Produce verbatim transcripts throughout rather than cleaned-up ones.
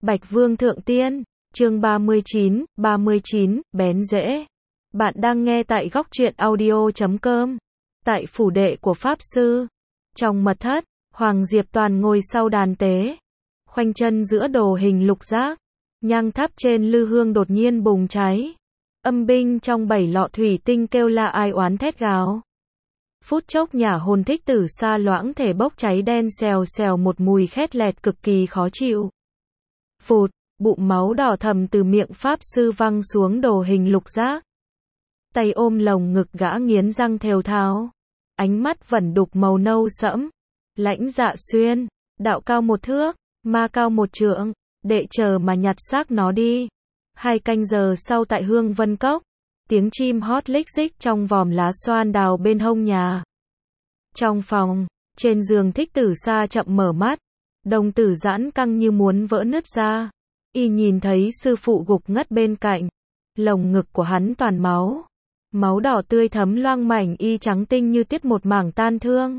Bạch Vương Thượng Tiên, chương ba mươi chín, ba mươi chín, bén rễ. Bạn đang nghe tại góc truyện audio chấm com. Tại phủ đệ của Pháp Sư. Trong mật thất, Hoàng Diệp Toàn ngồi sau đàn tế. Khoanh chân giữa đồ hình lục giác. Nhang thắp trên lư hương đột nhiên bùng cháy. Âm binh trong bảy lọ thủy tinh kêu la ai oán thét gào. Phút chốc nhả hồn thích tử xa loãng thể bốc cháy đen xèo xèo một mùi khét lẹt cực kỳ khó chịu. Phụt, bụng máu đỏ thầm từ miệng Pháp Sư văng xuống đồ hình lục giác. Tay ôm lồng ngực gã nghiến răng thều thào. Ánh mắt vẩn đục màu nâu sẫm. Lãnh Dạ Xuyên, đạo cao một thước, ma cao một trượng, đệ chờ mà nhặt xác nó đi. Hai canh giờ sau tại Hương Vân Cốc, tiếng chim hót lích rích trong vòm lá xoan đào bên hông nhà. Trong phòng, trên giường thích tử sa chậm mở mắt, đồng tử giãn căng như muốn vỡ nứt ra. Y nhìn thấy sư phụ gục ngất bên cạnh, lồng ngực của hắn toàn máu. Máu đỏ tươi thấm loang mảnh y trắng tinh như tiếp một mảng tan thương.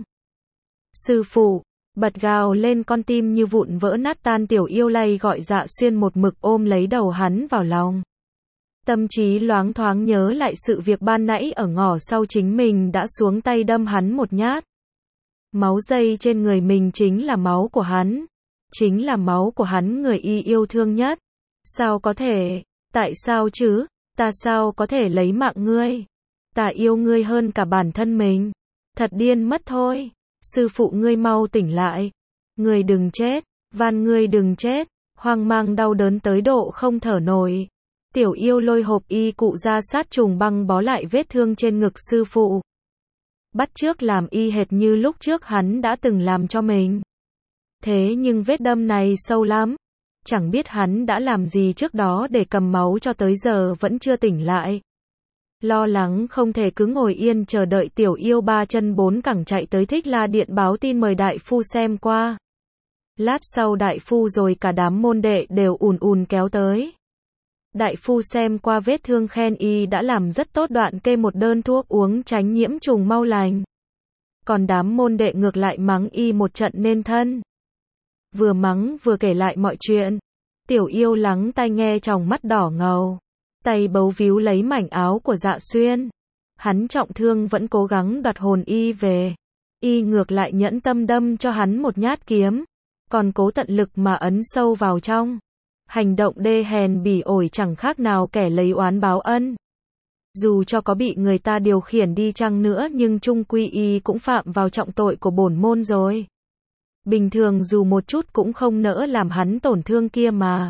Sư phụ, bật gào lên con tim như vụn vỡ nát tan tiểu yêu lay gọi Dạ Xuyên một mực ôm lấy đầu hắn vào lòng. Tâm trí loáng thoáng nhớ lại sự việc ban nãy ở ngõ sau chính mình đã xuống tay đâm hắn một nhát. Máu dây trên người mình chính là máu của hắn. Chính là máu của hắn người y yêu thương nhất. Sao có thể? Tại sao chứ? Ta sao có thể lấy mạng ngươi? Ta yêu ngươi hơn cả bản thân mình. Thật điên mất thôi. Sư phụ ngươi mau tỉnh lại. Ngươi đừng chết. Van ngươi đừng chết. Hoang mang đau đớn tới độ không thở nổi. Tiểu yêu lôi hộp y cụ ra sát trùng băng bó lại vết thương trên ngực sư phụ. Bắt chước làm y hệt như lúc trước hắn đã từng làm cho mình. Thế nhưng vết đâm này sâu lắm. Chẳng biết hắn đã làm gì trước đó để cầm máu cho tới giờ vẫn chưa tỉnh lại. Lo lắng không thể cứ ngồi yên chờ đợi tiểu yêu ba chân bốn cẳng chạy tới Thích La Điện báo tin mời đại phu xem qua. Lát sau đại phu rồi cả đám môn đệ đều ùn ùn kéo tới. Đại phu xem qua vết thương khen y đã làm rất tốt, đoạn kê một đơn thuốc uống tránh nhiễm trùng mau lành. Còn đám môn đệ ngược lại mắng y một trận nên thân. Vừa mắng vừa kể lại mọi chuyện. Tiểu yêu lắng tai nghe tròng mắt đỏ ngầu. Tay bấu víu lấy mảnh áo của Dạ Xuyên. Hắn trọng thương vẫn cố gắng đoạt hồn y về. Y ngược lại nhẫn tâm đâm cho hắn một nhát kiếm. Còn cố tận lực mà ấn sâu vào trong. Hành động đê hèn bỉ ổi chẳng khác nào kẻ lấy oán báo ân. Dù cho có bị người ta điều khiển đi chăng nữa nhưng chung quy y cũng phạm vào trọng tội của bổn môn rồi. Bình thường dù một chút cũng không nỡ làm hắn tổn thương kia mà.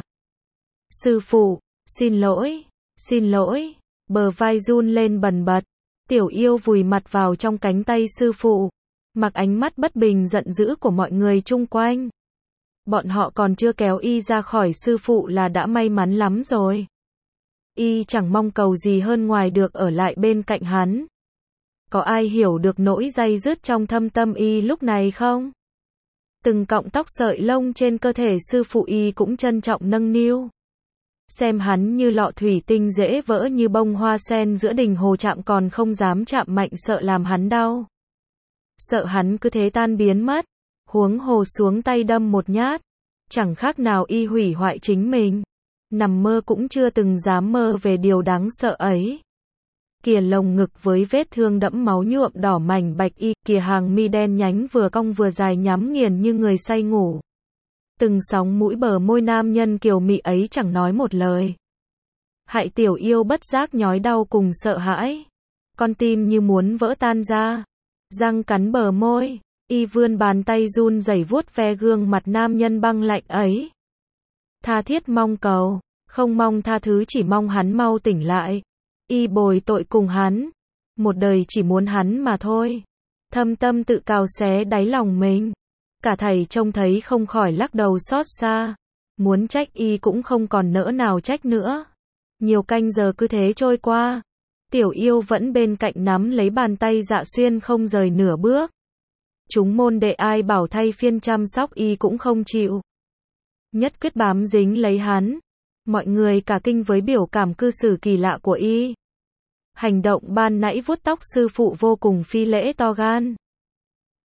Sư phụ, xin lỗi, xin lỗi, bờ vai run lên bần bật. Tiểu yêu vùi mặt vào trong cánh tay sư phụ, mặc ánh mắt bất bình giận dữ của mọi người chung quanh. Bọn họ còn chưa kéo y ra khỏi sư phụ là đã may mắn lắm rồi. Y chẳng mong cầu gì hơn ngoài được ở lại bên cạnh hắn. Có ai hiểu được nỗi day dứt trong thâm tâm y lúc này không? Từng cọng tóc sợi lông trên cơ thể sư phụ y cũng trân trọng nâng niu. Xem hắn như lọ thủy tinh dễ vỡ như bông hoa sen giữa đình hồ, chạm còn không dám chạm mạnh sợ làm hắn đau. Sợ hắn cứ thế tan biến mất. Huống hồ xuống tay đâm một nhát. Chẳng khác nào y hủy hoại chính mình. Nằm mơ cũng chưa từng dám mơ về điều đáng sợ ấy. Kìa lồng ngực với vết thương đẫm máu nhuộm đỏ mảnh bạch y, kìa hàng mi đen nhánh vừa cong vừa dài nhắm nghiền như người say ngủ. Từng sóng mũi bờ môi nam nhân kiều mị ấy chẳng nói một lời. Hại tiểu yêu bất giác nhói đau cùng sợ hãi. Con tim như muốn vỡ tan ra. Răng cắn bờ môi. Y vươn bàn tay run rẩy vuốt ve gương mặt nam nhân băng lạnh ấy. Tha thiết mong cầu, không mong tha thứ, chỉ mong hắn mau tỉnh lại. Y bồi tội cùng hắn, một đời chỉ muốn hắn mà thôi. Thâm tâm tự cào xé đáy lòng mình. Cả thầy trông thấy không khỏi lắc đầu xót xa. Muốn trách y cũng không còn nỡ nào trách nữa. Nhiều canh giờ cứ thế trôi qua. Tiểu yêu vẫn bên cạnh nắm lấy bàn tay Dạ Xuyên không rời nửa bước. Chúng môn đệ ai bảo thay phiên chăm sóc y cũng không chịu. Nhất quyết bám dính lấy hắn. Mọi người cả kinh với biểu cảm cư xử kỳ lạ của y. Hành động ban nãy vuốt tóc sư phụ vô cùng phi lễ to gan.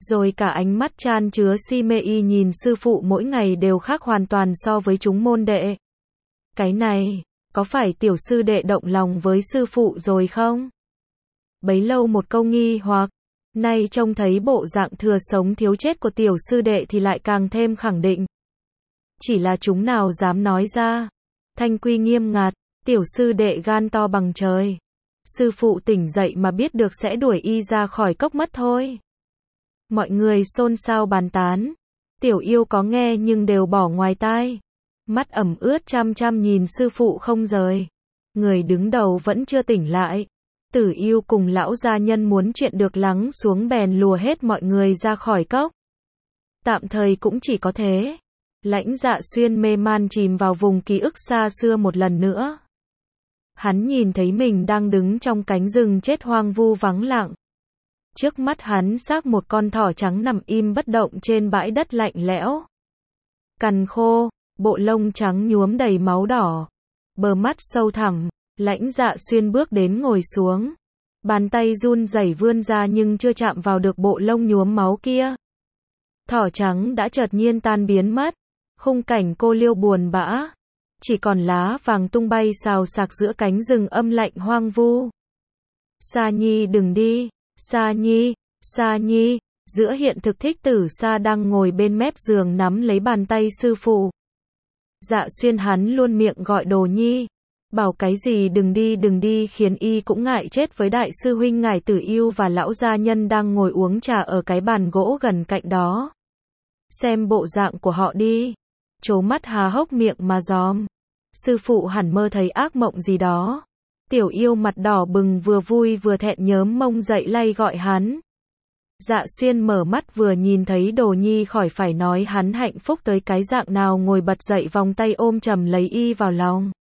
Rồi cả ánh mắt chan chứa si mê y nhìn sư phụ mỗi ngày đều khác hoàn toàn so với chúng môn đệ. Cái này, có phải tiểu sư đệ động lòng với sư phụ rồi không? Bấy lâu một câu nghi hoặc, nay trông thấy bộ dạng thừa sống thiếu chết của tiểu sư đệ thì lại càng thêm khẳng định. Chỉ là chúng nào dám nói ra. Thanh quy nghiêm ngặt, tiểu sư đệ gan to bằng trời. Sư phụ tỉnh dậy mà biết được sẽ đuổi y ra khỏi cốc mất thôi. Mọi người xôn xao bàn tán. Tiểu yêu có nghe nhưng đều bỏ ngoài tai. Mắt ẩm ướt chăm chăm nhìn sư phụ không rời. Người đứng đầu vẫn chưa tỉnh lại. Tử yêu cùng lão gia nhân muốn chuyện được lắng xuống bèn lùa hết mọi người ra khỏi cốc. Tạm thời cũng chỉ có thế. Lãnh Dạ Xuyên mê man chìm vào vùng ký ức xa xưa một lần nữa. Hắn nhìn thấy mình đang đứng trong cánh rừng chết hoang vu vắng lặng. Trước mắt hắn xác một con thỏ trắng nằm im bất động trên bãi đất lạnh lẽo. Cằn khô, bộ lông trắng nhuốm đầy máu đỏ. Bờ mắt sâu thẳm, Lãnh Dạ Xuyên bước đến ngồi xuống. Bàn tay run rẩy vươn ra nhưng chưa chạm vào được bộ lông nhuốm máu kia. Thỏ trắng đã chợt nhiên tan biến mất. Khung cảnh cô liêu buồn bã. Chỉ còn lá vàng tung bay xào xạc giữa cánh rừng âm lạnh hoang vu. Sa Nhi đừng đi, Sa Nhi, Sa Nhi. Giữa hiện thực Thích Tử Sa đang ngồi bên mép giường nắm lấy bàn tay sư phụ. Dạ Xuyên hắn luôn miệng gọi Đồ Nhi. Bảo cái gì đừng đi đừng đi khiến y cũng ngại chết với đại sư huynh ngài Tử Yêu và lão gia nhân đang ngồi uống trà ở cái bàn gỗ gần cạnh đó. Xem bộ dạng của họ đi. Trố mắt há hốc miệng mà dòm. Sư phụ hẳn mơ thấy ác mộng gì đó. Tiểu yêu mặt đỏ bừng vừa vui vừa thẹn nhớm mông dậy lay gọi hắn. Dạ Xuyên mở mắt vừa nhìn thấy Đồ Nhi khỏi phải nói hắn hạnh phúc tới cái dạng nào ngồi bật dậy vòng tay ôm chầm lấy y vào lòng.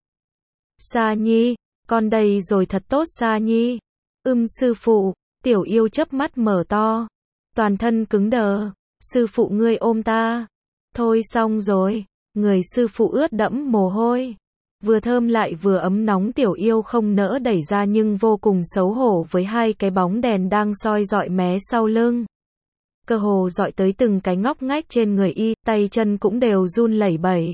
Sa Nhi, con đây rồi thật tốt Sa Nhi. Ưm sư phụ, tiểu yêu chớp mắt mở to. Toàn thân cứng đờ. Sư phụ ngươi ôm ta. Thôi xong rồi. Người sư phụ ướt đẫm mồ hôi. Vừa thơm lại vừa ấm nóng tiểu yêu không nỡ đẩy ra nhưng vô cùng xấu hổ với hai cái bóng đèn đang soi dọi mé sau lưng. Cơ hồ dọi tới từng cái ngóc ngách trên người y, tay chân cũng đều run lẩy bẩy.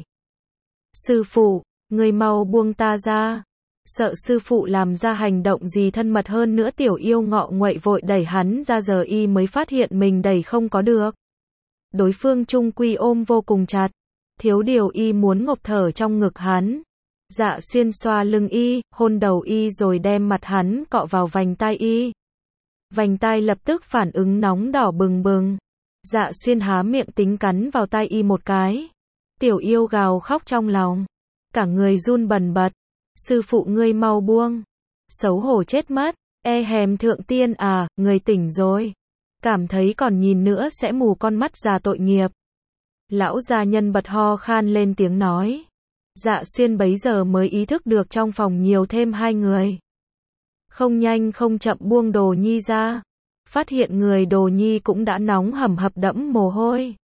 Sư phụ, người mau buông ta ra. Sợ sư phụ làm ra hành động gì thân mật hơn nữa tiểu yêu ngọ nguậy vội đẩy hắn ra giờ y mới phát hiện mình đẩy không có được. Đối phương chung quy ôm vô cùng chặt. Thiếu điều y muốn ngộp thở trong ngực hắn. Dạ Xuyên xoa lưng y, hôn đầu y rồi đem mặt hắn cọ vào vành tai y. Vành tai lập tức phản ứng nóng đỏ bừng bừng. Dạ Xuyên há miệng tính cắn vào tai y một cái. Tiểu yêu gào khóc trong lòng. Cả người run bần bật. Sư phụ ngươi mau buông. Xấu hổ chết mất. E hèm thượng tiên à, người tỉnh rồi. Cảm thấy còn nhìn nữa sẽ mù con mắt già tội nghiệp. Lão gia nhân bật ho khan lên tiếng nói. Dạ Xuyên bấy giờ mới ý thức được trong phòng nhiều thêm hai người. Không nhanh không chậm buông Đồ Nhi ra. Phát hiện người Đồ Nhi cũng đã nóng hầm hập đẫm mồ hôi.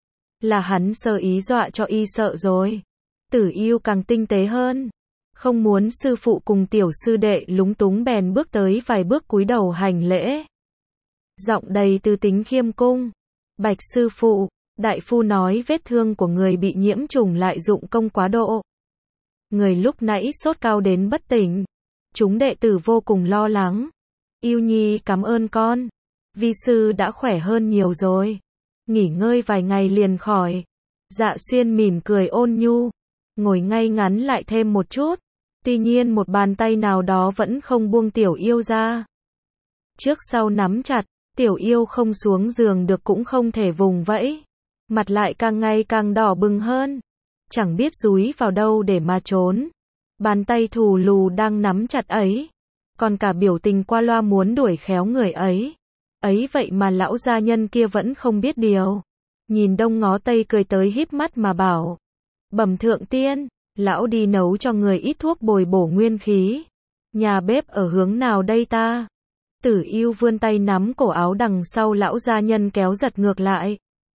Là hắn sơ ý dọa cho y sợ rồi. Tử Yêu càng tinh tế hơn. Không muốn sư phụ cùng tiểu sư đệ lúng túng bèn bước tới vài bước cúi đầu hành lễ. Giọng đầy tư tính khiêm cung. Bạch sư phụ. Đại phu nói vết thương của người bị nhiễm trùng lại dụng công quá độ. Người lúc nãy sốt cao đến bất tỉnh. Chúng đệ tử vô cùng lo lắng. Yêu Nhi cảm ơn con. Vi sư đã khỏe hơn nhiều rồi. Nghỉ ngơi vài ngày liền khỏi. Dạ Xuyên mỉm cười ôn nhu. Ngồi ngay ngắn lại thêm một chút. Tuy nhiên một bàn tay nào đó vẫn không buông tiểu yêu ra. Trước sau nắm chặt, tiểu yêu không xuống giường được cũng không thể vùng vẫy. Mặt lại càng ngày càng đỏ bừng hơn. Chẳng biết dúi vào đâu để mà trốn. Bàn tay thù lù đang nắm chặt ấy. Còn cả biểu tình qua loa muốn đuổi khéo người ấy. Ấy vậy mà lão gia nhân kia vẫn không biết điều. Nhìn đông ngó tây cười tới híp mắt mà bảo. Bẩm thượng tiên, lão đi nấu cho người ít thuốc bồi bổ nguyên khí. Nhà bếp ở hướng nào đây ta? Tử Yêu vươn tay nắm cổ áo đằng sau lão gia nhân kéo giật ngược lại.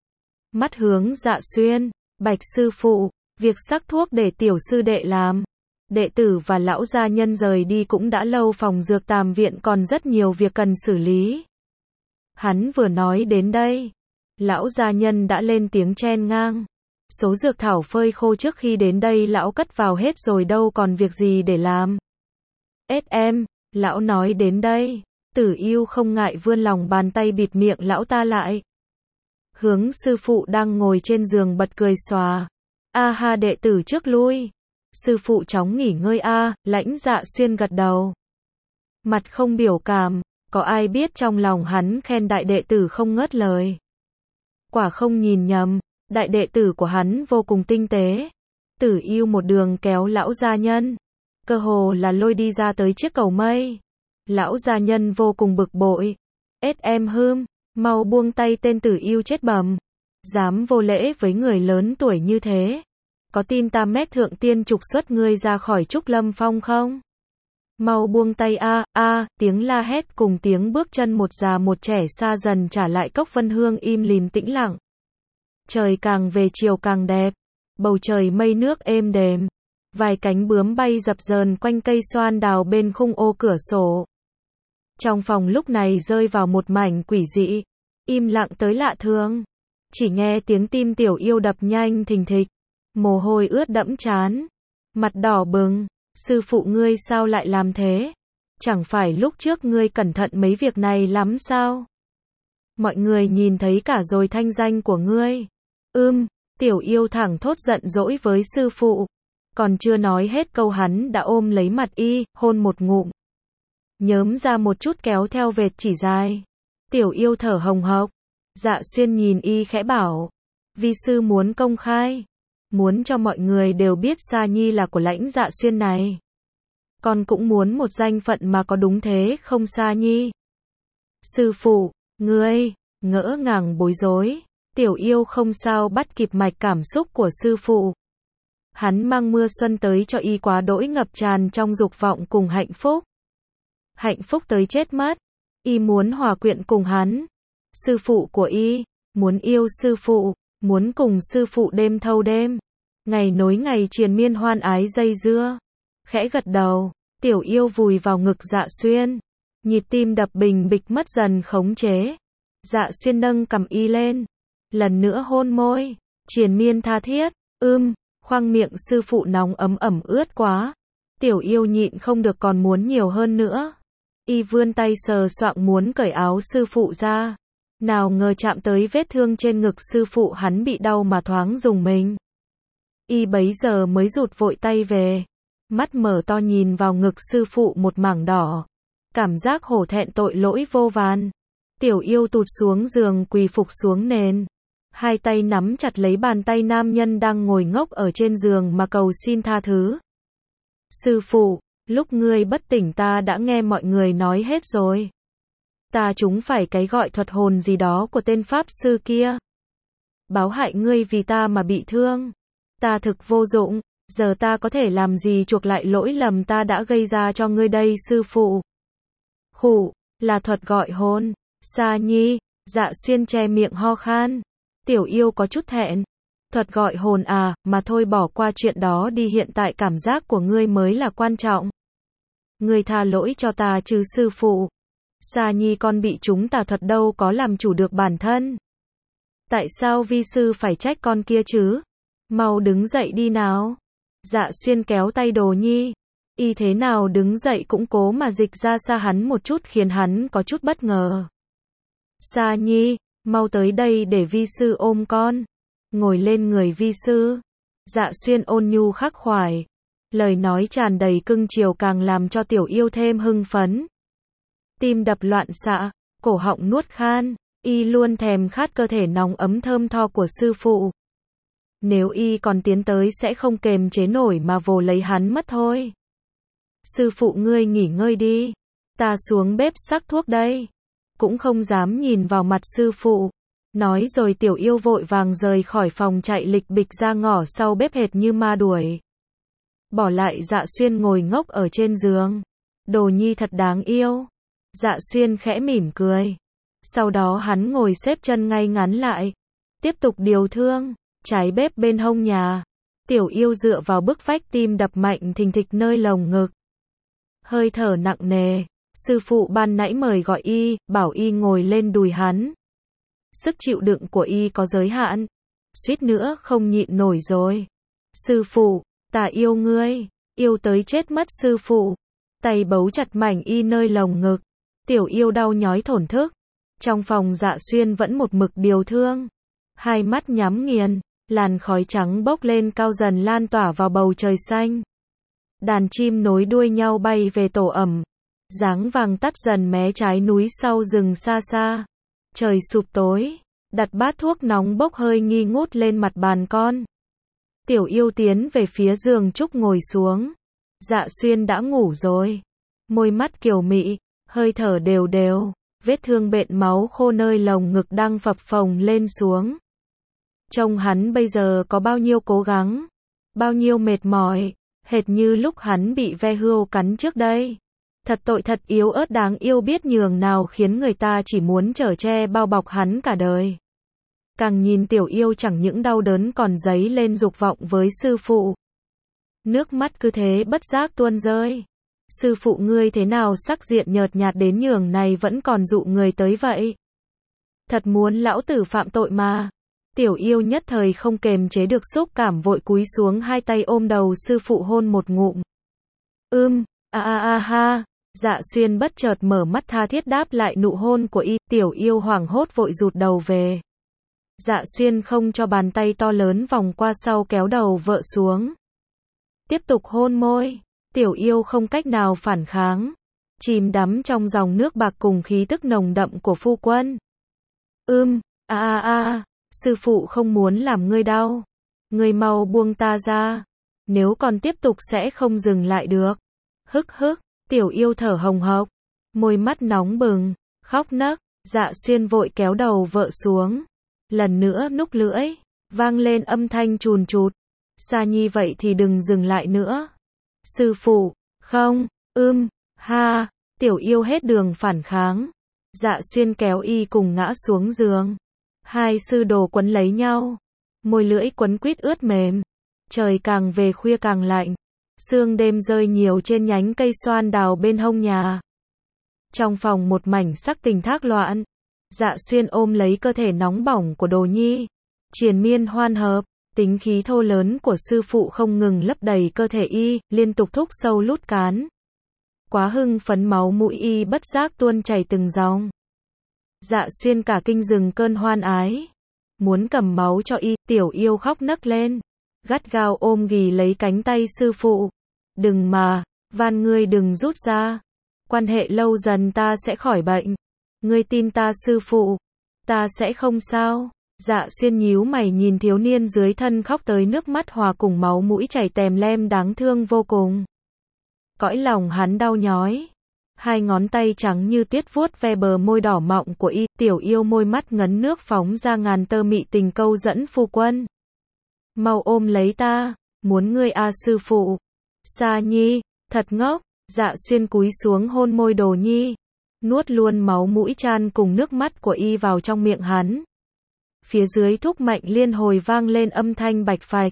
Mắt hướng Dạ Xuyên, Bạch sư phụ, việc sắc thuốc để tiểu sư đệ làm. Đệ tử và lão gia nhân rời đi cũng đã lâu phòng dược tàm viện còn rất nhiều việc cần xử lý. Hắn vừa nói đến đây, lão gia nhân đã lên tiếng chen ngang. Số dược thảo phơi khô trước khi đến đây lão cất vào hết rồi đâu còn việc gì để làm. ét em, lão nói đến đây, Tử Yêu không ngại vươn lòng bàn tay bịt miệng lão ta lại. Hướng sư phụ đang ngồi trên giường bật cười xòa. A ha, đệ tử trước lui. Sư phụ chóng nghỉ ngơi a, Lãnh Dạ Xuyên gật đầu. Mặt không biểu cảm, có ai biết trong lòng hắn khen đại đệ tử không ngớt lời. Quả không nhìn nhầm, đại đệ tử của hắn vô cùng tinh tế. Tử Yêu một đường kéo lão gia nhân, cơ hồ là lôi đi ra tới chiếc cầu mây. Lão gia nhân vô cùng bực bội. Ết em hưm, mau buông tay tên Tử Yêu chết bầm. Dám vô lễ với người lớn tuổi như thế. Có tin ta mét thượng tiên trục xuất ngươi ra khỏi Trúc Lâm Phong không? Mau buông tay a, a, tiếng la hét cùng tiếng bước chân một già một trẻ xa dần trả lại Cốc Vân Hương im lìm tĩnh lặng. Trời càng về chiều càng đẹp, bầu trời mây nước êm đềm, vài cánh bướm bay dập dờn quanh cây xoan đào bên khung ô cửa sổ. Trong phòng lúc này rơi vào một mảnh quỷ dị, im lặng tới lạ thường, chỉ nghe tiếng tim Tiểu Yêu đập nhanh thình thịch, mồ hôi ướt đẫm trán, mặt đỏ bừng. Sư phụ ngươi sao lại làm thế? Chẳng phải lúc trước ngươi cẩn thận mấy việc này lắm sao? Mọi người nhìn thấy cả rồi thanh danh của ngươi. Ưm, Tiểu Yêu thẳng thốt giận dỗi với sư phụ. Còn chưa nói hết câu hắn đã ôm lấy mặt y, hôn một ngụm. Nhớm ra một chút kéo theo vệt chỉ dài. Tiểu Yêu thở hồng hộc. Dạ Xuyên nhìn y khẽ bảo. Vi sư muốn công khai. Muốn cho mọi người đều biết Sa Nhi là của Lãnh Dạ Xuyên này. Con cũng muốn một danh phận mà có đúng thế không Sa Nhi? Sư phụ, ngươi, ngỡ ngàng bối rối. Tiểu Yêu không sao bắt kịp mạch cảm xúc của sư phụ. Hắn mang mưa xuân tới cho y quá đỗi ngập tràn trong dục vọng cùng hạnh phúc. Hạnh phúc tới chết mất. Y muốn hòa quyện cùng hắn. Sư phụ của y, muốn yêu sư phụ. Muốn cùng sư phụ đêm thâu đêm, ngày nối ngày triền miên hoan ái dây dưa. Khẽ gật đầu, Tiểu Yêu vùi vào ngực Dạ Xuyên. Nhịp tim đập bình bịch mất dần khống chế. Dạ Xuyên nâng cằm y lên, lần nữa hôn môi, triền miên tha thiết. Ưm, khoang miệng sư phụ nóng ấm ẩm ướt quá. Tiểu Yêu nhịn không được còn muốn nhiều hơn nữa. Y vươn tay sờ soạng muốn cởi áo sư phụ ra. Nào ngờ chạm tới vết thương trên ngực sư phụ hắn bị đau mà thoáng rùng mình. Y bấy giờ mới rụt vội tay về. Mắt mở to nhìn vào ngực sư phụ một mảng đỏ. Cảm giác hổ thẹn tội lỗi vô vàn. Tiểu Yêu tụt xuống giường quỳ phục xuống nền. Hai tay nắm chặt lấy bàn tay nam nhân đang ngồi ngốc ở trên giường mà cầu xin tha thứ. Sư phụ, lúc ngươi bất tỉnh ta đã nghe mọi người nói hết rồi. Ta chúng phải cái gọi thuật hồn gì đó của tên pháp sư kia. Báo hại ngươi vì ta mà bị thương. Ta thực vô dụng, giờ ta có thể làm gì chuộc lại lỗi lầm ta đã gây ra cho ngươi đây sư phụ. Khụ, là thuật gọi hồn. Sa Nhi, Dạ Xuyên che miệng ho khan. Tiểu Yêu có chút thẹn. Thuật gọi hồn à, mà thôi bỏ qua chuyện đó đi, hiện tại cảm giác của ngươi mới là quan trọng. Ngươi tha lỗi cho ta chứ sư phụ. Sa Nhi con bị chúng tà thuật đâu có làm chủ được bản thân. Tại sao vi sư phải trách con kia chứ? Mau đứng dậy đi nào. Dạ Xuyên kéo tay Đồ Nhi. Y thế nào đứng dậy cũng cố mà dịch ra xa hắn một chút khiến hắn có chút bất ngờ. Sa Nhi, mau tới đây để vi sư ôm con. Ngồi lên người vi sư. Dạ Xuyên ôn nhu khắc khoải. Lời nói tràn đầy cưng chiều càng làm cho Tiểu Yêu thêm hưng phấn. Tim đập loạn xạ, cổ họng nuốt khan, y luôn thèm khát cơ thể nóng ấm thơm tho của sư phụ. Nếu y còn tiến tới sẽ không kềm chế nổi mà vồ lấy hắn mất thôi. Sư phụ ngươi nghỉ ngơi đi, ta xuống bếp sắc thuốc đây. Cũng không dám nhìn vào mặt sư phụ. Nói rồi Tiểu Yêu vội vàng rời khỏi phòng chạy lịch bịch ra ngõ sau bếp hệt như ma đuổi. Bỏ lại Dạ Xuyên ngồi ngốc ở trên giường. Đồ Nhi thật đáng yêu. Dạ Xuyên khẽ mỉm cười. Sau đó hắn ngồi xếp chân ngay ngắn lại. Tiếp tục điều thương. Trái bếp bên hông nhà. Tiểu Yêu dựa vào bức vách tim đập mạnh thình thịch nơi lồng ngực. Hơi thở nặng nề. Sư phụ ban nãy mời gọi y, bảo y ngồi lên đùi hắn. Sức chịu đựng của y có giới hạn. Suýt nữa không nhịn nổi rồi. Sư phụ, ta yêu ngươi. Yêu tới chết mất sư phụ. Tay bấu chặt mảnh y nơi lồng ngực. Tiểu yêu đau nhói thổn thức. Trong phòng Dạ Xuyên vẫn một mực điều thương. Hai mắt nhắm nghiền, làn khói trắng bốc lên cao dần lan tỏa vào bầu trời xanh. Đàn chim nối đuôi nhau bay về tổ ẩm. Dáng vàng tắt dần mé trái núi sau rừng xa xa. Trời sụp tối, đặt bát thuốc nóng bốc hơi nghi ngút lên mặt bàn con. Tiểu yêu tiến về phía giường trúc ngồi xuống. Dạ Xuyên đã ngủ rồi. Môi mắt kiều mị, hơi thở đều đều, vết thương bện máu khô nơi lồng ngực đang phập phồng lên xuống. Trông hắn bây giờ có bao nhiêu cố gắng, bao nhiêu mệt mỏi, hệt như lúc hắn bị ve hươu cắn trước đây. Thật tội thật yếu ớt đáng yêu biết nhường nào khiến người ta chỉ muốn chở che bao bọc hắn cả đời. Càng nhìn tiểu yêu chẳng những đau đớn còn dấy lên dục vọng với sư phụ. Nước mắt cứ thế bất giác tuôn rơi. Sư phụ ngươi thế nào sắc diện nhợt nhạt đến nhường này vẫn còn dụ người tới vậy? Thật muốn lão tử phạm tội mà. Tiểu yêu nhất thời không kềm chế được xúc cảm vội cúi xuống hai tay ôm đầu sư phụ hôn một ngụm. Ưm, a a a ha. Dạ Xuyên bất chợt mở mắt tha thiết đáp lại nụ hôn của y, tiểu yêu hoảng hốt vội rụt đầu về. Dạ Xuyên không cho bàn tay to lớn vòng qua sau kéo đầu vợ xuống. Tiếp tục hôn môi, tiểu yêu không cách nào phản kháng, chìm đắm trong dòng nước bạc cùng khí tức nồng đậm của phu quân. Ưm, a a a, sư phụ không muốn làm ngươi đau. Ngươi mau buông ta ra, nếu còn tiếp tục sẽ không dừng lại được. Hức hức. Tiểu yêu thở hồng hộc, môi mắt nóng bừng, khóc nấc. Dạ Xuyên vội kéo đầu vợ xuống. Lần nữa núc lưỡi, vang lên âm thanh chùn chụt. Sa Nhi vậy thì đừng dừng lại nữa. Sư phụ, không, ưm, ha, tiểu yêu hết đường phản kháng. Dạ Xuyên kéo y cùng ngã xuống giường. Hai sư đồ quấn lấy nhau, môi lưỡi quấn quýt ướt mềm. Trời càng về khuya càng lạnh. Sương đêm rơi nhiều trên nhánh cây xoan đào bên hông nhà. Trong phòng một mảnh sắc tình thác loạn. Dạ Xuyên ôm lấy cơ thể nóng bỏng của Đồ Nhi, triền miên hoan hợp. Tính khí thô lớn của sư phụ không ngừng lấp đầy cơ thể y, liên tục thúc sâu lút cán. Quá hưng phấn máu mũi y bất giác tuôn chảy từng dòng. Dạ Xuyên cả kinh dừng cơn hoan ái, muốn cầm máu cho y, tiểu yêu khóc nấc lên. Gắt gao ôm ghì lấy cánh tay sư phụ. Đừng mà, van ngươi đừng rút ra. Quan hệ lâu dần ta sẽ khỏi bệnh. Ngươi tin ta sư phụ. Ta sẽ không sao. Dạ Xuyên nhíu mày nhìn thiếu niên dưới thân khóc tới nước mắt hòa cùng máu mũi chảy tèm lem đáng thương vô cùng. Cõi lòng hắn đau nhói. Hai ngón tay trắng như tuyết vuốt ve bờ môi đỏ mọng của y, tiểu yêu môi mắt ngấn nước phóng ra ngàn tơ mị tình câu dẫn phu quân. Mau ôm lấy ta, muốn ngươi a sư phụ. Sa Nhi, thật ngốc. Dạ Xuyên cúi xuống hôn môi Đồ Nhi, nuốt luôn máu mũi chan cùng nước mắt của y vào trong miệng hắn. Phía dưới thúc mạnh liên hồi vang lên âm thanh bạch phạch.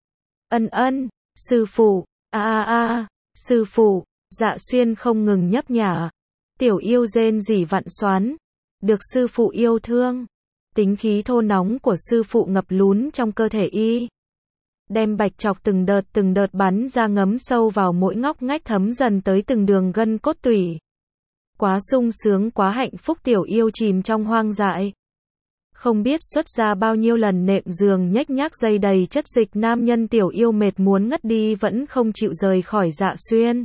Ân ân, sư phụ, a a a, sư phụ. Dạ Xuyên không ngừng nhấp nhả. Tiểu yêu rên rỉ vặn xoắn, được sư phụ yêu thương. Tính khí thô nóng của sư phụ ngập lún trong cơ thể y, đem bạch chọc từng đợt từng đợt bắn ra ngấm sâu vào mỗi ngóc ngách thấm dần tới từng đường gân cốt tủy. Quá sung sướng quá hạnh phúc tiểu yêu chìm trong hoang dại. Không biết xuất ra bao nhiêu lần nệm giường nhếch nhác dây đầy chất dịch nam nhân tiểu yêu mệt muốn ngất đi vẫn không chịu rời khỏi Dạ Xuyên.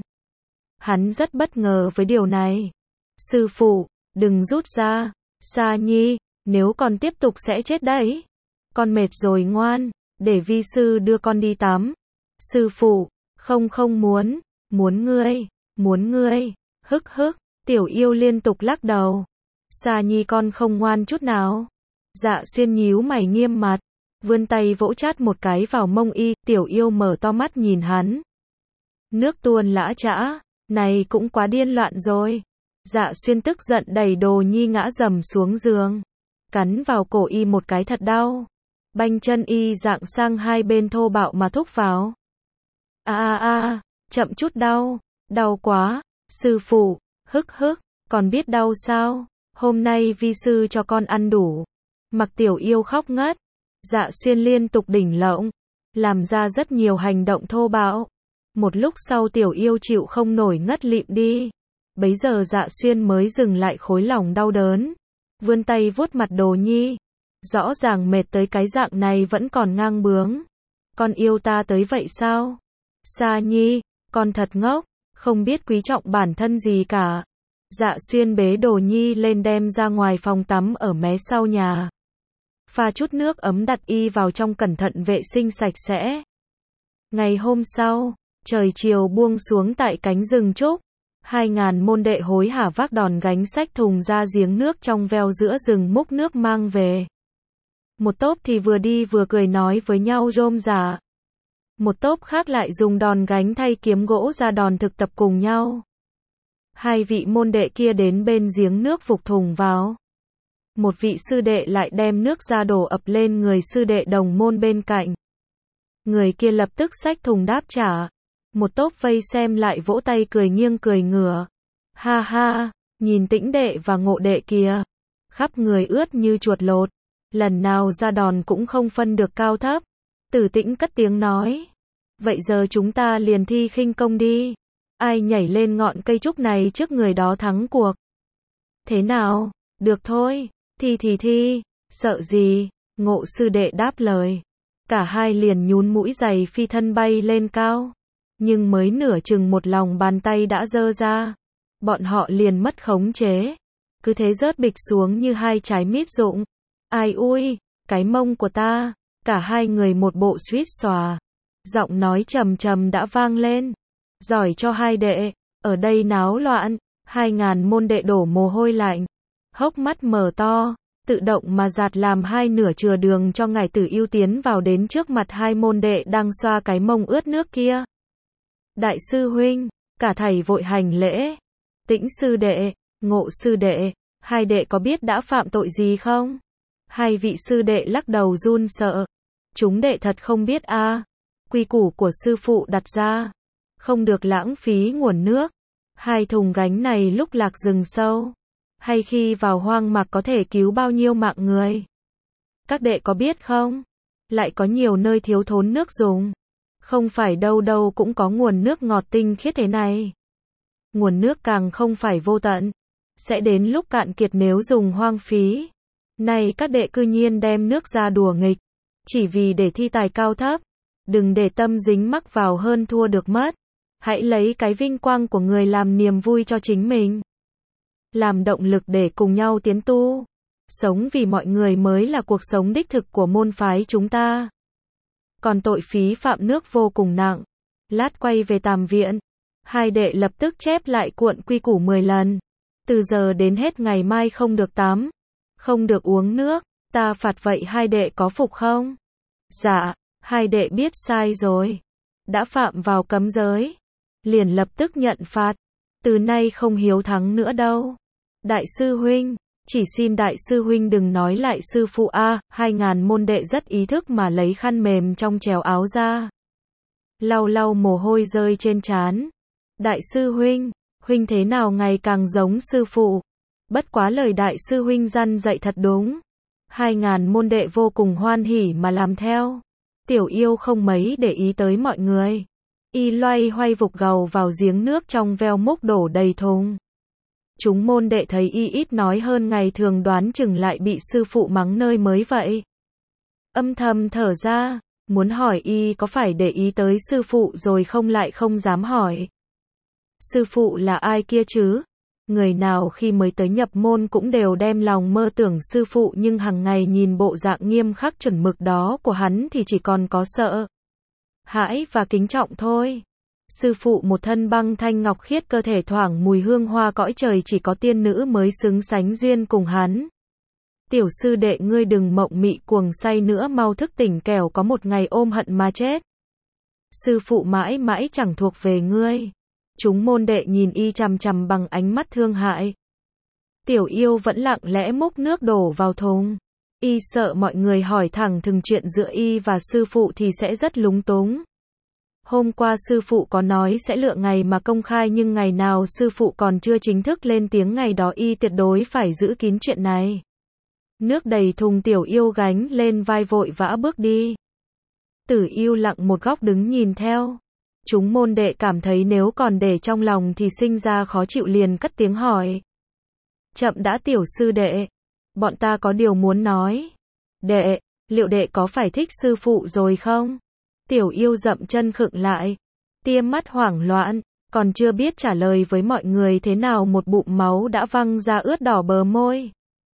Hắn rất bất ngờ với điều này. Sư phụ, đừng rút ra. Sa Nhi, nếu còn tiếp tục sẽ chết đấy. Con mệt rồi ngoan, để vi sư đưa con đi tắm. Sư phụ, không không muốn, muốn ngươi, muốn ngươi, hức hức, tiểu yêu liên tục lắc đầu. Sa Nhi con không ngoan chút nào. Dạ Xuyên nhíu mày nghiêm mặt, vươn tay vỗ chát một cái vào mông y, tiểu yêu mở to mắt nhìn hắn. Nước tuôn lã chã, này cũng quá điên loạn rồi. Dạ Xuyên tức giận đẩy Đồ Nhi ngã dầm xuống giường, cắn vào cổ y một cái thật đau. Banh chân y dạng sang hai bên thô bạo mà thúc vào. A a a, chậm chút đau, đau quá, sư phụ, Hức hức, còn biết đau sao? Hôm nay vi sư cho con ăn đủ. Mặc Tiểu Yêu khóc ngất. Dạ Xuyên liên tục đỉnh lộng, làm ra rất nhiều hành động thô bạo. Một lúc sau Tiểu Yêu chịu không nổi ngất lịm đi. Bấy giờ Dạ Xuyên mới dừng lại khối lòng đau đớn. Vươn tay vuốt mặt Đồ Nhi. Rõ ràng mệt tới cái dạng này vẫn còn ngang bướng. Con yêu ta tới vậy sao? Sa Nhi, con thật ngốc, không biết quý trọng bản thân gì cả. Dạ Xuyên bế Đồ Nhi lên đem ra ngoài phòng tắm ở mé sau nhà. Pha chút nước ấm đặt y vào trong cẩn thận vệ sinh sạch sẽ. Ngày hôm sau, trời chiều buông xuống tại cánh rừng trúc. Hai ngàn môn đệ hối hả vác đòn gánh xách thùng ra giếng nước trong veo giữa rừng múc nước mang về. Một tốp thì vừa đi vừa cười nói với nhau rôm rả. Một tốp khác lại dùng đòn gánh thay kiếm gỗ ra đòn thực tập cùng nhau. Hai vị môn đệ kia đến bên giếng nước vục thùng vào. Một vị sư đệ lại đem nước ra đổ ập lên người sư đệ đồng môn bên cạnh. Người kia lập tức xách thùng đáp trả. Một tốp vây xem lại vỗ tay cười nghiêng cười ngửa. Ha ha, nhìn Tĩnh đệ và Ngộ đệ kia. Khắp người ướt như chuột lột. Lần nào ra đòn cũng không phân được cao thấp. Tử Tĩnh cất tiếng nói. Vậy giờ chúng ta liền thi khinh công đi. Ai nhảy lên ngọn cây trúc này trước người đó thắng cuộc. Thế nào? Được thôi. Thi thì thi. Sợ gì? Ngộ sư đệ đáp lời. Cả hai liền nhún mũi giày phi thân bay lên cao. Nhưng mới nửa chừng một lòng bàn tay đã giơ ra. Bọn họ liền mất khống chế. Cứ thế rớt bịch xuống như hai trái mít rụng. Ai ui, cái mông của ta. Cả hai người một bộ suýt xòa. Giọng nói trầm trầm đã vang lên. Giỏi cho hai đệ, ở đây náo loạn. Hai ngàn môn đệ đổ mồ hôi lạnh. Hốc mắt mở to, tự động mà giạt làm hai nửa chừa đường cho ngải Tử Yêu tiến vào đến trước mặt hai môn đệ đang xoa cái mông ướt nước kia. Đại sư huynh, cả thầy vội hành lễ. Tĩnh sư đệ, Ngộ sư đệ, hai đệ có biết đã phạm tội gì không? Hai vị sư đệ lắc đầu run sợ. Chúng đệ thật không biết a. À. Quy củ của sư phụ đặt ra, không được lãng phí nguồn nước. Hai thùng gánh này lúc lạc rừng sâu, hay khi vào hoang mạc có thể cứu bao nhiêu mạng người. Các đệ có biết không? Lại có nhiều nơi thiếu thốn nước dùng. Không phải đâu đâu cũng có nguồn nước ngọt tinh khiết thế này. Nguồn nước càng không phải vô tận. Sẽ đến lúc cạn kiệt nếu dùng hoang phí. Này các đệ cư nhiên đem nước ra đùa nghịch. Chỉ vì để thi tài cao thấp. Đừng để tâm dính mắc vào hơn thua được mất. Hãy lấy cái vinh quang của người làm niềm vui cho chính mình. Làm động lực để cùng nhau tiến tu. Sống vì mọi người mới là cuộc sống đích thực của môn phái chúng ta. Còn tội phí phạm nước vô cùng nặng. Lát quay về Tàm viện. Hai đệ lập tức chép lại cuộn quy củ mười lần. Từ giờ đến hết ngày mai không được tắm. Không được uống nước. Ta phạt vậy hai đệ có phục không? Dạ, hai đệ biết sai rồi. Đã phạm vào cấm giới. Liền lập tức nhận phạt. Từ nay không hiếu thắng nữa đâu. Đại sư huynh, chỉ xin đại sư huynh đừng nói lại sư phụ a. À, hai ngàn môn đệ rất ý thức mà lấy khăn mềm trong trèo áo ra. Lau lau mồ hôi rơi trên trán. Đại sư huynh, huynh thế nào ngày càng giống sư phụ. Bất quá lời đại sư huynh răn dạy thật đúng. Hai ngàn môn đệ vô cùng hoan hỉ mà làm theo. Tiểu Yêu không mấy để ý tới mọi người. Y loay hoay vục gầu vào giếng nước trong veo múc đổ đầy thùng. Chúng môn đệ thấy y ít nói hơn ngày thường đoán chừng lại bị sư phụ mắng nơi mới vậy. Âm thầm thở ra, muốn hỏi y có phải để ý tới sư phụ rồi không lại không dám hỏi. Sư phụ là ai kia chứ? Người nào khi mới tới nhập môn cũng đều đem lòng mơ tưởng sư phụ nhưng hàng ngày nhìn bộ dạng nghiêm khắc chuẩn mực đó của hắn thì chỉ còn có sợ hãi và kính trọng thôi. Sư phụ một thân băng thanh ngọc khiết cơ thể thoảng mùi hương hoa cõi trời chỉ có tiên nữ mới xứng sánh duyên cùng hắn. Tiểu sư đệ ngươi đừng mộng mị cuồng say nữa mau thức tỉnh kẻo có một ngày ôm hận mà chết. Sư phụ mãi mãi chẳng thuộc về ngươi. Chúng môn đệ nhìn y chằm chằm bằng ánh mắt thương hại. Tiểu Yêu vẫn lặng lẽ múc nước đổ vào thùng. Y sợ mọi người hỏi thẳng thừng chuyện giữa y và sư phụ thì sẽ rất lúng túng. Hôm qua sư phụ có nói sẽ lựa ngày mà công khai nhưng ngày nào sư phụ còn chưa chính thức lên tiếng ngày đó y tuyệt đối phải giữ kín chuyện này. Nước đầy thùng Tiểu Yêu gánh lên vai vội vã bước đi. Tử Yêu lặng một góc đứng nhìn theo. Chúng môn đệ cảm thấy nếu còn để trong lòng thì sinh ra khó chịu liền cất tiếng hỏi. Chậm đã Tiểu sư đệ. Bọn ta có điều muốn nói. Đệ, liệu đệ có phải thích sư phụ rồi không? Tiểu Yêu dậm chân khựng lại. Tiêm mắt hoảng loạn, còn chưa biết trả lời với mọi người thế nào một bụng máu đã văng ra ướt đỏ bờ môi.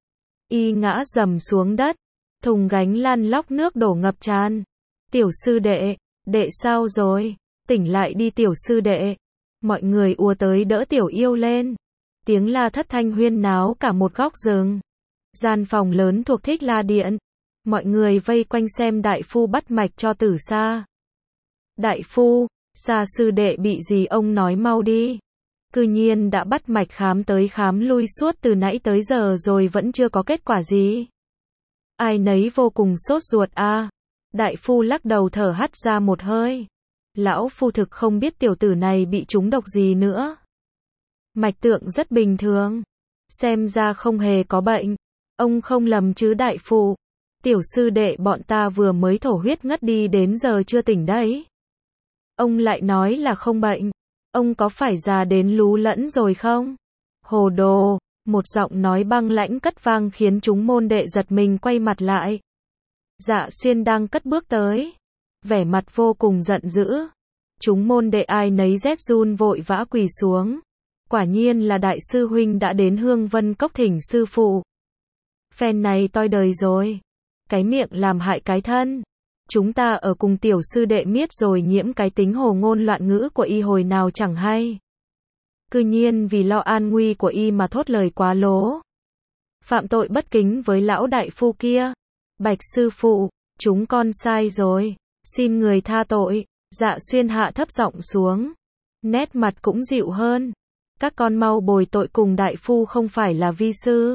Y ngã dầm xuống đất. Thùng gánh lăn lóc nước đổ ngập tràn. Tiểu sư đệ, đệ sao rồi? Tỉnh lại đi tiểu sư đệ. Mọi người ùa tới đỡ Tiểu Yêu lên. Tiếng la thất thanh huyên náo cả một góc rừng. Gian phòng lớn thuộc Thích La Điện. Mọi người vây quanh xem đại phu bắt mạch cho Tử Sa. Đại phu, Sa sư đệ bị gì ông nói mau đi. Cư nhiên đã bắt mạch khám tới khám lui suốt từ nãy tới giờ rồi vẫn chưa có kết quả gì. Ai nấy vô cùng sốt ruột a. À. Đại phu lắc đầu thở hắt ra một hơi. Lão phu thực không biết tiểu tử này bị trúng độc gì nữa. Mạch tượng rất bình thường. Xem ra không hề có bệnh. Ông không lầm chứ đại phu. Tiểu sư đệ bọn ta vừa mới thổ huyết ngất đi đến giờ chưa tỉnh đấy. Ông lại nói là không bệnh. Ông có phải già đến lú lẫn rồi không? Hồ đồ, một giọng nói băng lãnh cất vang khiến chúng môn đệ giật mình quay mặt lại. Dạ Xuyên đang cất bước tới. Vẻ mặt vô cùng giận dữ. Chúng môn đệ ai nấy rét run vội vã quỳ xuống. Quả nhiên là đại sư huynh đã đến Hương Vân Cốc thỉnh sư phụ. Phen này toi đời rồi. Cái miệng làm hại cái thân. Chúng ta ở cùng tiểu sư đệ miết rồi nhiễm cái tính hồ ngôn loạn ngữ của y hồi nào chẳng hay. Cư nhiên vì lo an nguy của y mà thốt lời quá lố. Phạm tội bất kính với lão đại phu kia. Bạch sư phụ, chúng con sai rồi. Xin người tha tội. Dạ Xuyên hạ thấp giọng xuống. Nét mặt cũng dịu hơn. Các con mau bồi tội cùng đại phu không phải là vi sư.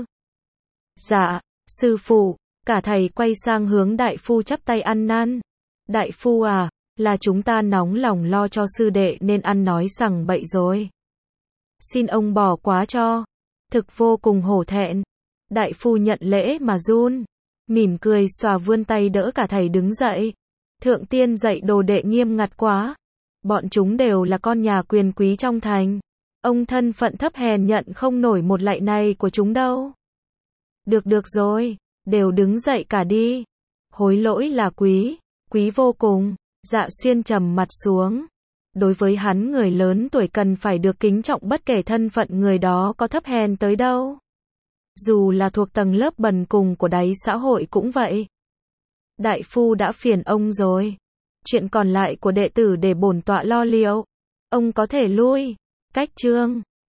Dạ, sư phụ. Cả thầy quay sang hướng đại phu chắp tay ăn năn. Đại phu à, là chúng ta nóng lòng lo cho sư đệ nên ăn nói sằng bậy rồi. Xin ông bỏ quá cho. Thực vô cùng hổ thẹn. Đại phu nhận lễ mà run. Mỉm cười xòa vươn tay đỡ cả thầy đứng dậy. Thượng tiên dạy đồ đệ nghiêm ngặt quá. Bọn chúng đều là con nhà quyền quý trong thành. Ông thân phận thấp hèn nhận không nổi một lạy này của chúng đâu. Được được rồi. Đều đứng dậy cả đi. Hối lỗi là quý, quý vô cùng. Dạ Xuyên trầm mặt xuống. Đối với hắn người lớn tuổi cần phải được kính trọng bất kể thân phận người đó có thấp hèn tới đâu. Dù là thuộc tầng lớp bần cùng của đáy xã hội cũng vậy. Đại phu đã phiền ông rồi. Chuyện còn lại của đệ tử để bổn tọa lo liệu. Ông có thể lui. Cách chương.